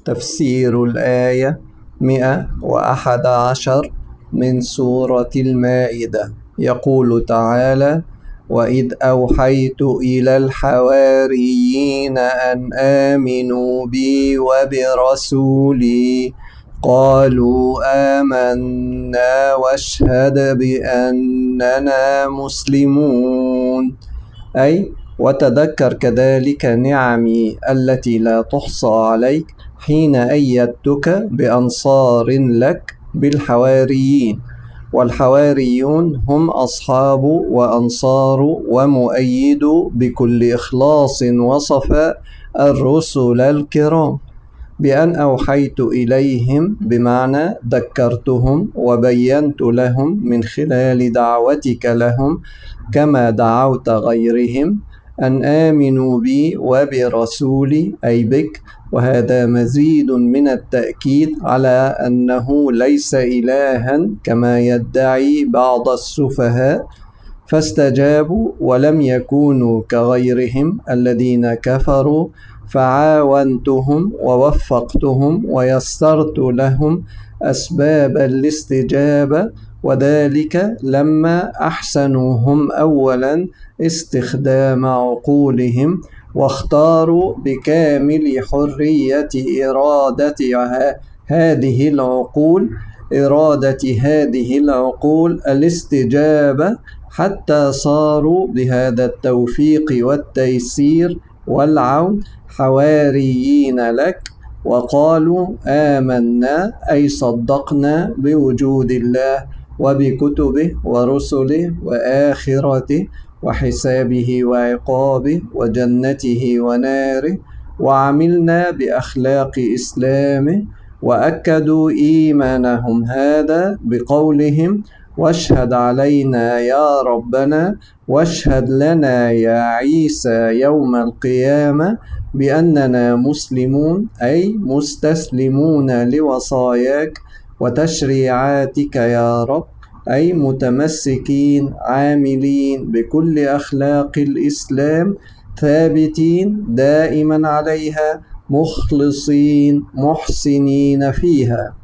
تفسير الآية 111 من سورة المائدة. يقول تعالى: وإذ أوحيت إلى الحواريين أن آمنوا بي وبرسولي قالوا آمنا واشهد بأننا مسلمون. أي وتذكر كذلك نعمي التي لا تحصى عليك حين أيدتك بأنصار لك بالحواريين. والحواريون هم أصحاب وأنصار ومؤيد بكل إخلاص وصفاء الرسل الكرام، بأن أوحيت إليهم بمعنى ذكرتهم وبينت لهم من خلال دعوتك لهم كما دعوت غيرهم أن آمنوا بي وبرسولي أي بك. وهذا مزيد من التأكيد على أنه ليس إلها كما يدعي بعض السفهاء، فاستجابوا ولم يكونوا كغيرهم الذين كفروا، فعاونتهم ووفقتهم ويسرت لهم أسباب الاستجابة، وذلك لما أحسنوا هم أولا استخدام عقولهم، واختاروا بكامل حرية إرادة هذه العقول الاستجابة، حتى صاروا بهذا التوفيق والتيسير والعون حواريين لك، وقالوا آمنا أي صدقنا بوجود الله وبكتبه ورسله وآخرته وحسابه وعقابه وجنته وناره، وعملنا بأخلاق إسلامه. وأكدوا إيمانهم هذا بقولهم: واشهد علينا يا ربنا واشهد لنا يا عيسى يوم القيامة بأننا مسلمون، أي مستسلمون لوصاياك وتشريعاتك يا رب، أي متمسكين عاملين بكل أخلاق الإسلام، ثابتين دائما عليها، مخلصين محسنين فيها.